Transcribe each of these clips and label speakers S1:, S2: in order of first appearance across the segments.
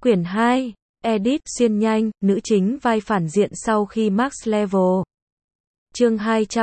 S1: Quyển 2, edit xuyên nhanh, nữ chính vai phản diện sau khi max level. Chương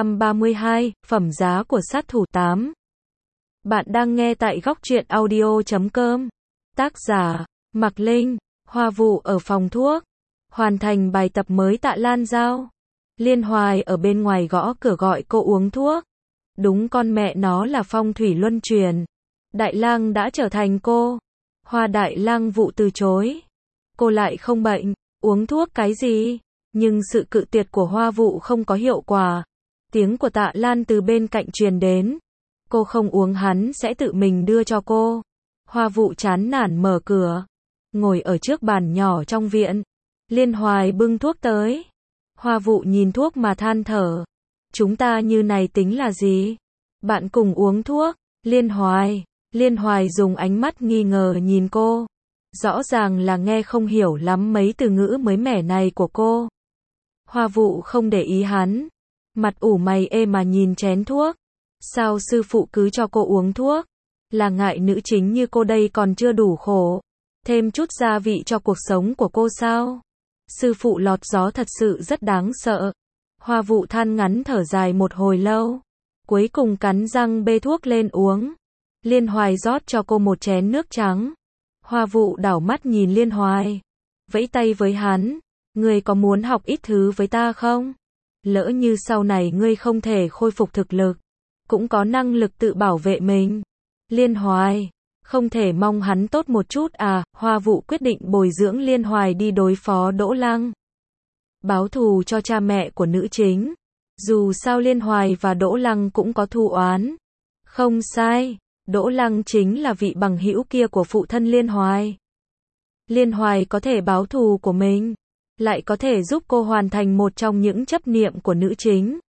S1: 232, phẩm giá của sát thủ 8. Bạn đang nghe tại góc truyện audio.com. Tác giả, Mạc Linh. Hoa Vụ ở phòng thuốc. Hoàn thành bài tập mới Tạ Lan giao. Liên Hoài ở bên ngoài gõ cửa gọi cô uống thuốc. Đúng con mẹ nó là phong thủy luân chuyển. Đại lang đã trở thành cô. Hoa Đại lang Vụ từ chối. Cô lại không bệnh, uống thuốc cái gì? Nhưng sự cự tuyệt của Hoa Vụ không có hiệu quả. Tiếng của Tạ Lan từ bên cạnh truyền đến. Cô không uống hắn sẽ tự mình đưa cho cô. Hoa Vụ chán nản mở cửa. Ngồi ở trước bàn nhỏ trong viện. Liên Hoài bưng thuốc tới. Hoa Vụ nhìn thuốc mà than thở. Chúng ta như này tính là gì? Bạn cùng uống thuốc. Liên Hoài dùng ánh mắt nghi ngờ nhìn cô. Rõ ràng là nghe không hiểu lắm mấy từ ngữ mới mẻ này của cô. Hoa Vụ không để ý hắn. Mặt ủ mày ê mà nhìn chén thuốc. Sao sư phụ cứ cho cô uống thuốc? Là ngại nữ chính như cô đây còn chưa đủ khổ. Thêm chút gia vị cho cuộc sống của cô sao? Sư phụ lọt gió thật sự rất đáng sợ. Hoa Vụ than ngắn thở dài một hồi lâu. Cuối cùng cắn răng bê thuốc lên uống. Liên Hoài rót cho cô một chén nước trắng. Hoa Vụ đảo mắt nhìn Liên Hoài. Vẫy tay với hắn. Ngươi có muốn học ít thứ với ta không? Lỡ như sau này ngươi không thể khôi phục thực lực. Cũng có năng lực tự bảo vệ mình. Liên Hoài. Không thể mong hắn tốt một chút à? Hoa Vụ quyết định bồi dưỡng Liên Hoài đi đối phó Đỗ Lăng. Báo thù cho cha mẹ của nữ chính. Dù sao Liên Hoài và Đỗ Lăng cũng có thù oán. Không sai. Đỗ Lăng chính là vị bằng hữu kia của phụ thân Liên Hoài. Liên Hoài có thể báo thù của mình, lại có thể giúp cô hoàn thành một trong những chấp niệm của nữ chính.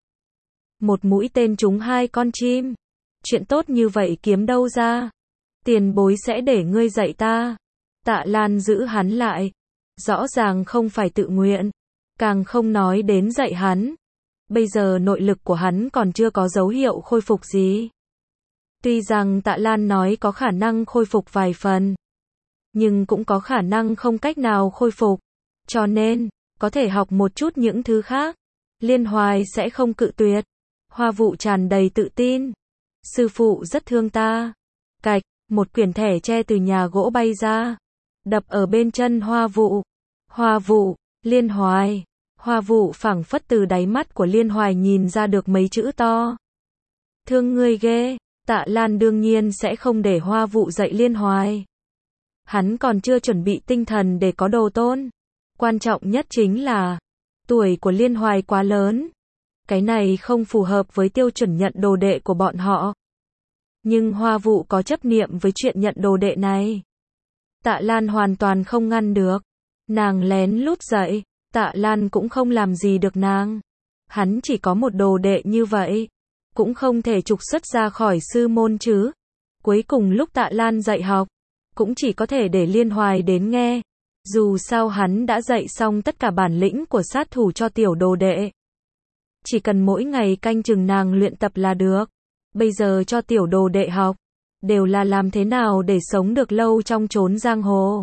S1: Một mũi tên trúng hai con chim. Chuyện tốt như vậy kiếm đâu ra? Tiền bối sẽ để ngươi dạy ta. Tạ Lan giữ hắn lại. Rõ ràng không phải tự nguyện. Càng không nói đến dạy hắn. Bây giờ nội lực của hắn còn chưa có dấu hiệu khôi phục gì. Tuy rằng Tạ Lan nói có khả năng khôi phục vài phần, nhưng cũng có khả năng không cách nào khôi phục. Cho nên, có thể học một chút những thứ khác. Liên Hoài sẽ không cự tuyệt. Hoa Vụ tràn đầy tự tin. Sư phụ rất thương ta. Cạch, một quyển thẻ tre từ nhà gỗ bay ra. Đập ở bên chân Hoa Vụ. Hoa Vụ, Liên Hoài. Hoa Vụ phảng phất từ đáy mắt của Liên Hoài nhìn ra được mấy chữ to. Thương ngươi ghê. Tạ Lan đương nhiên sẽ không để Hoa Vụ dạy Liên Hoài. Hắn còn chưa chuẩn bị tinh thần để có đồ tôn. Quan trọng nhất chính là tuổi của Liên Hoài quá lớn. Cái này không phù hợp với tiêu chuẩn nhận đồ đệ của bọn họ. Nhưng Hoa Vụ có chấp niệm với chuyện nhận đồ đệ này. Tạ Lan hoàn toàn không ngăn được. Nàng lén lút dạy. Tạ Lan cũng không làm gì được nàng. Hắn chỉ có một đồ đệ như vậy. Cũng không thể trục xuất ra khỏi sư môn chứ. Cuối cùng lúc Tạ Lan dạy học, cũng chỉ có thể để Liên Hoài đến nghe. Dù sao hắn đã dạy xong tất cả bản lĩnh của sát thủ cho tiểu đồ đệ. Chỉ cần mỗi ngày canh chừng nàng luyện tập là được. Bây giờ cho tiểu đồ đệ học, đều là làm thế nào để sống được lâu trong chốn giang hồ.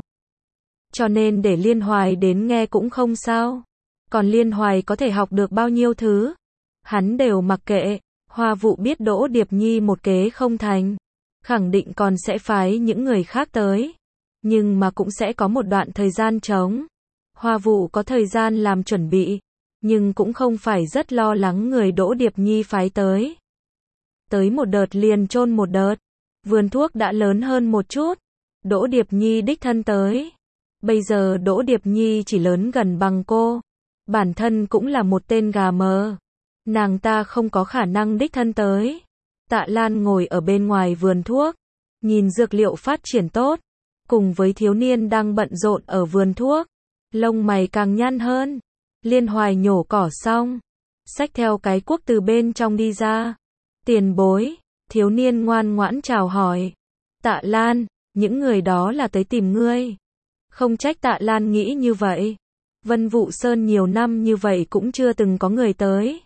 S1: Cho nên để Liên Hoài đến nghe cũng không sao. Còn Liên Hoài có thể học được bao nhiêu thứ, hắn đều mặc kệ. Hoa Vụ biết Đỗ Điệp Nhi một kế không thành, khẳng định còn sẽ phái những người khác tới. Nhưng mà cũng sẽ có một đoạn thời gian trống. Hoa Vụ có thời gian làm chuẩn bị, nhưng cũng không phải rất lo lắng người Đỗ Điệp Nhi phái tới. Tới một đợt liền chôn một đợt. Vườn thuốc đã lớn hơn một chút. Đỗ Điệp Nhi đích thân tới. Bây giờ Đỗ Điệp Nhi chỉ lớn gần bằng cô. Bản thân cũng là một tên gà mờ. Nàng ta không có khả năng đích thân tới. Tạ Lan ngồi ở bên ngoài vườn thuốc, nhìn dược liệu phát triển tốt, cùng với thiếu niên đang bận rộn ở vườn thuốc. Lông mày càng nhăn hơn. Liên Hoài nhổ cỏ xong, xách theo cái cuốc từ bên trong đi ra. Tiền bối, thiếu niên ngoan ngoãn chào hỏi. Tạ Lan, những người đó là tới tìm ngươi. Không trách Tạ Lan nghĩ như vậy. Vân Vụ Sơn nhiều năm như vậy cũng chưa từng có người tới.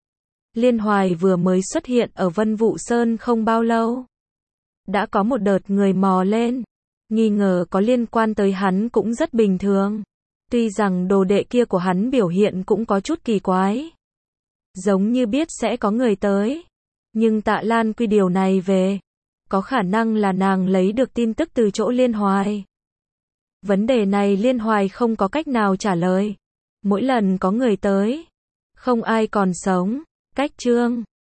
S1: Liên Hoài vừa mới xuất hiện ở Vân Vụ Sơn không bao lâu. Đã có một đợt người mò lên. Nghi ngờ có liên quan tới hắn cũng rất bình thường. Tuy rằng đồ đệ kia của hắn biểu hiện cũng có chút kỳ quái. Giống như biết sẽ có người tới. Nhưng Tạ Lan quy điều này về. Có khả năng là nàng lấy được tin tức từ chỗ Liên Hoài. Vấn đề này Liên Hoài không có cách nào trả lời. Mỗi lần có người tới, không ai còn sống. Cách chương